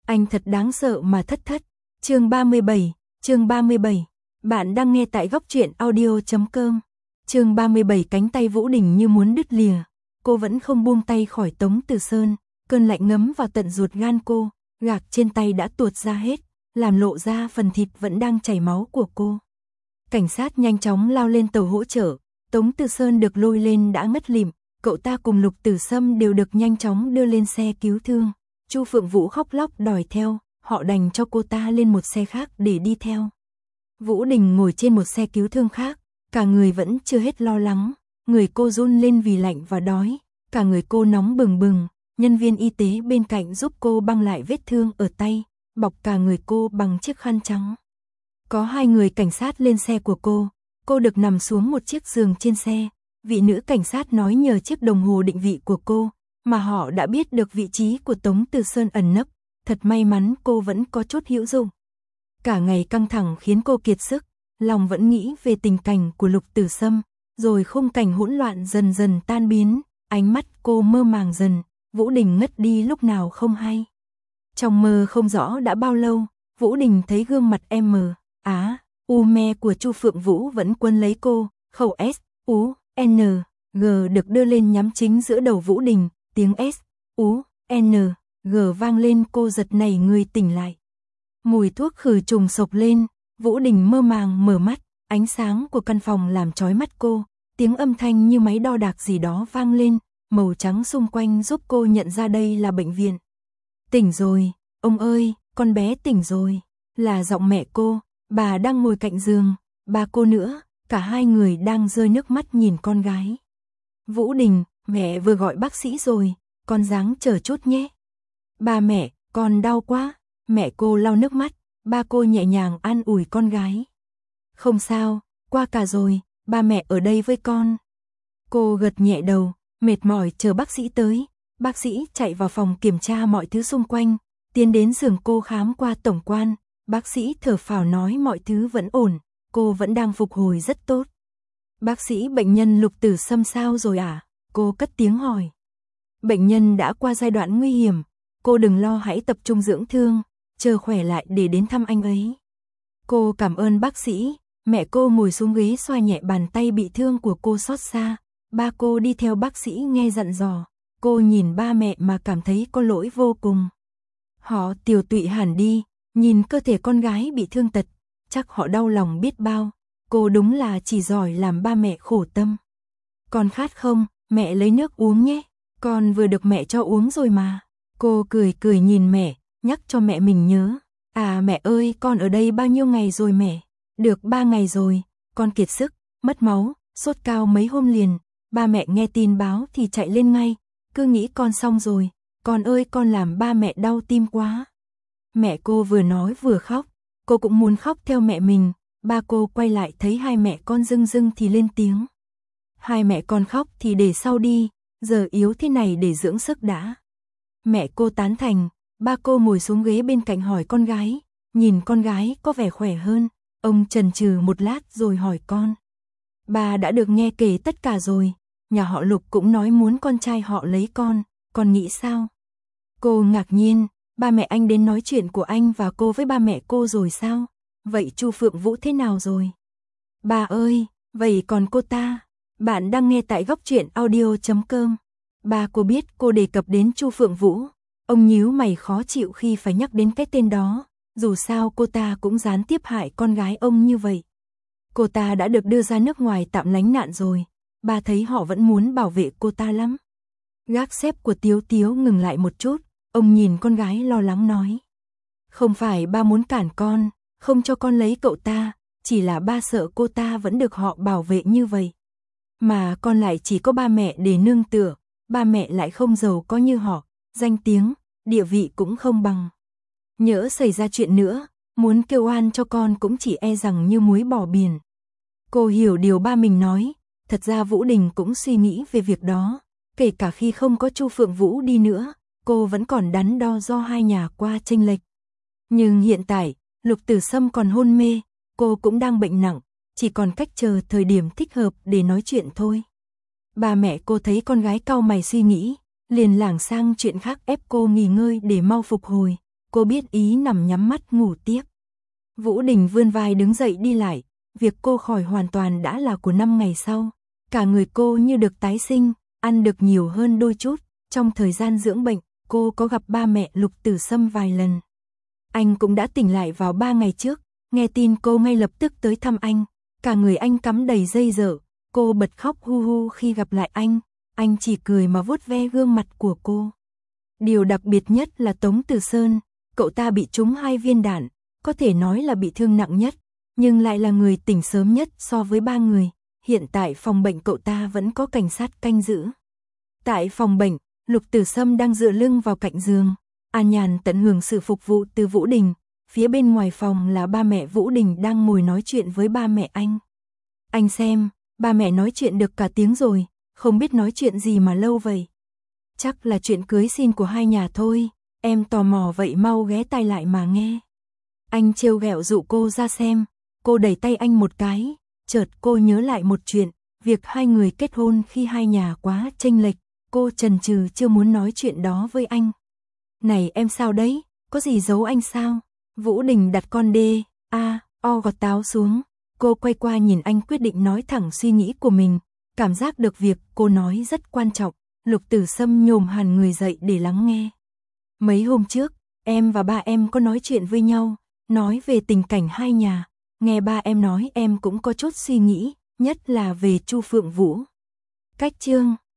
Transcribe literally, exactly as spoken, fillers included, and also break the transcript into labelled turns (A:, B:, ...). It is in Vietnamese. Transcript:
A: Anh thật đáng sợ mà thất thất. Chương ba mươi bảy, chương ba mươi bảy. Bạn đang nghe tại góc truyện audio chấm com. Chương ba mươi bảy. Cánh tay Vũ Đình như muốn đứt lìa. Cô vẫn không buông tay khỏi Tống Từ Sơn, cơn lạnh ngấm vào tận ruột gan cô, gạc trên tay đã tuột ra hết, làm lộ ra phần thịt vẫn đang chảy máu của cô. Cảnh sát nhanh chóng lao lên tàu hỗ trợ, Tống Từ Sơn được lôi lên đã ngất lịm, cậu ta cùng Lục Tử Sâm đều được nhanh chóng đưa lên xe cứu thương. Chu Phượng Vũ khóc lóc đòi theo, họ đành cho cô ta lên một xe khác để đi theo. Vũ Đình ngồi trên một xe cứu thương khác, cả người vẫn chưa hết lo lắng, người cô run lên vì lạnh và đói, cả người cô nóng bừng bừng, nhân viên y tế bên cạnh giúp cô băng lại vết thương ở tay, bọc cả người cô bằng chiếc khăn trắng. Có hai người cảnh sát lên xe của cô, cô được nằm xuống một chiếc giường trên xe, vị nữ cảnh sát nói nhờ chiếc đồng hồ định vị của cô, mà họ đã biết được vị trí của Tống Từ Sơn ẩn nấp, thật may mắn cô vẫn có chút hữu dụng. Cả ngày căng thẳng khiến cô kiệt sức, lòng vẫn nghĩ về tình cảnh của Lục Tử Sâm, rồi khung cảnh hỗn loạn dần dần tan biến, ánh mắt cô mơ màng dần, Vũ Đình ngất đi lúc nào không hay. Trong mơ không rõ đã bao lâu, Vũ Đình thấy gương mặt em mờ, á, u me của Chu Phượng Vũ vẫn quấn lấy cô, khẩu S, U, N, G được đưa lên nhắm chính giữa đầu Vũ Đình, tiếng S, U, N, G vang lên cô giật nảy người tỉnh lại. Mùi thuốc khử trùng sộc lên, Vũ Đình mơ màng mở mắt, ánh sáng của căn phòng làm chói mắt cô, tiếng âm thanh như máy đo đạc gì đó vang lên, màu trắng xung quanh giúp cô nhận ra đây là bệnh viện. Tỉnh rồi, ông ơi, con bé tỉnh rồi, là giọng mẹ cô, bà đang ngồi cạnh giường, ba cô nữa, cả hai người đang rơi nước mắt nhìn con gái. Vũ Đình, mẹ vừa gọi bác sĩ rồi, con ráng chờ chút nhé. Ba mẹ, con đau quá, mẹ cô lau nước mắt, ba cô nhẹ nhàng an ủi con gái. Không sao, qua cả rồi, ba mẹ ở đây với con. Cô gật nhẹ đầu, mệt mỏi chờ bác sĩ tới, bác sĩ chạy vào phòng kiểm tra mọi thứ xung quanh, tiến đến giường cô khám qua tổng quan, bác sĩ thở phào nói mọi thứ vẫn ổn, cô vẫn đang phục hồi rất tốt. Bác sĩ, bệnh nhân Lục Tử Sâm sao rồi à? Cô cất tiếng hỏi. Bệnh nhân đã qua giai đoạn nguy hiểm, cô đừng lo, hãy tập trung dưỡng thương, chờ khỏe lại để đến thăm anh ấy. Cô cảm ơn bác sĩ, mẹ cô ngồi xuống ghế xoa nhẹ bàn tay bị thương của cô xót xa, ba cô đi theo bác sĩ nghe dặn dò, cô nhìn ba mẹ mà cảm thấy có lỗi vô cùng. Họ tiều tụy hẳn đi, nhìn cơ thể con gái bị thương tật, chắc họ đau lòng biết bao, cô đúng là chỉ giỏi làm ba mẹ khổ tâm. Con khát không, mẹ lấy nước uống nhé, con vừa được mẹ cho uống rồi mà. Cô cười cười nhìn mẹ, nhắc cho mẹ mình nhớ. À mẹ ơi, con ở đây bao nhiêu ngày rồi mẹ? Được ba ngày rồi, con kiệt sức, mất máu, sốt cao mấy hôm liền. Ba mẹ nghe tin báo thì chạy lên ngay, cứ nghĩ con xong rồi. Con ơi, con làm ba mẹ đau tim quá. Mẹ cô vừa nói vừa khóc, cô cũng muốn khóc theo mẹ mình. Ba cô quay lại thấy hai mẹ con rưng rưng thì lên tiếng. Hai mẹ con khóc thì để sau đi, giờ yếu thế này để dưỡng sức đã. Mẹ cô tán thành, ba cô ngồi xuống ghế bên cạnh hỏi con gái, nhìn con gái có vẻ khỏe hơn, ông chần chừ một lát rồi hỏi con. Ba đã được nghe kể tất cả rồi, nhà họ Lục cũng nói muốn con trai họ lấy con, con nghĩ sao? Cô ngạc nhiên, ba mẹ anh đến nói chuyện của anh và cô với ba mẹ cô rồi sao? Vậy Chu Phượng Vũ thế nào rồi? Ba ơi, vậy còn cô ta? Bạn đang nghe tại góc truyện audio chấm com. Ba cô biết cô đề cập đến Chu Phượng Vũ, ông nhíu mày khó chịu khi phải nhắc đến cái tên đó, dù sao cô ta cũng gián tiếp hại con gái ông như vậy. Cô ta đã được đưa ra nước ngoài tạm lánh nạn rồi, ba thấy họ vẫn muốn bảo vệ cô ta lắm. Gác xếp của Tiếu Tiếu ngừng lại một chút, ông nhìn con gái lo lắng nói. Không phải ba muốn cản con, không cho con lấy cậu ta, chỉ là ba sợ cô ta vẫn được họ bảo vệ như vậy. Mà con lại chỉ có ba mẹ để nương tựa, ba mẹ lại không giàu có như họ, danh tiếng, địa vị cũng không bằng. Nhỡ xảy ra chuyện nữa, muốn kêu oan cho con cũng chỉ e rằng như muối bỏ biển. Cô hiểu điều ba mình nói, thật ra Vũ Đình cũng suy nghĩ về việc đó, kể cả khi không có Chu Phượng Vũ đi nữa, cô vẫn còn đắn đo do hai nhà qua chênh lệch. Nhưng hiện tại, Lục Tử Sâm còn hôn mê, cô cũng đang bệnh nặng, chỉ còn cách chờ thời điểm thích hợp để nói chuyện thôi. Ba mẹ cô thấy con gái cau mày suy nghĩ, liền lảng sang chuyện khác ép cô nghỉ ngơi để mau phục hồi. cô biết ý nằm nhắm mắt ngủ tiếp. Vũ Đình vươn vai đứng dậy đi lại, việc cô khỏi hoàn toàn đã là của năm ngày sau. Cả người cô như được tái sinh, ăn được nhiều hơn đôi chút. Trong thời gian dưỡng bệnh, cô có gặp ba mẹ Lục Tử Sâm vài lần. Anh cũng đã tỉnh lại vào ba ngày trước, nghe tin cô ngay lập tức tới thăm anh. Cả người anh cắm đầy dây dở, cô bật khóc hu hu khi gặp lại anh. Anh chỉ cười mà vuốt ve gương mặt của cô. Điều đặc biệt nhất là Tống Từ Sơn, cậu ta bị trúng hai viên đạn, có thể nói là bị thương nặng nhất, nhưng lại là người tỉnh sớm nhất so với ba người. Hiện tại phòng bệnh cậu ta vẫn có cảnh sát canh giữ. Tại phòng bệnh, Lục Tử Sâm đang dựa lưng vào cạnh giường, an nhàn tận hưởng sự phục vụ từ Vũ Đình. Phía bên ngoài phòng là ba mẹ Vũ Đình đang ngồi nói chuyện với ba mẹ anh. Anh xem, ba mẹ nói chuyện được cả tiếng rồi, không biết nói chuyện gì mà lâu vậy. Chắc là chuyện cưới xin của hai nhà thôi, em tò mò vậy mau ghé tai lại mà nghe. Anh trêu ghẹo dụ cô ra xem, cô đẩy tay anh một cái, chợt cô nhớ lại một chuyện, việc hai người kết hôn khi hai nhà quá chênh lệch, cô chần chừ chưa muốn nói chuyện đó với anh. Này em sao đấy, có gì giấu anh sao? Vũ Đình đặt con đê, a, o gọt táo xuống, cô quay qua nhìn anh quyết định nói thẳng suy nghĩ của mình, cảm giác được việc cô nói rất quan trọng. Lục Tử Sâm nhổm hẳn người dậy để lắng nghe. Mấy hôm trước, em và ba em có nói chuyện với nhau, nói về tình cảnh hai nhà, nghe ba em nói em cũng có chút suy nghĩ, nhất là về Chu Phượng Vũ. Cách chương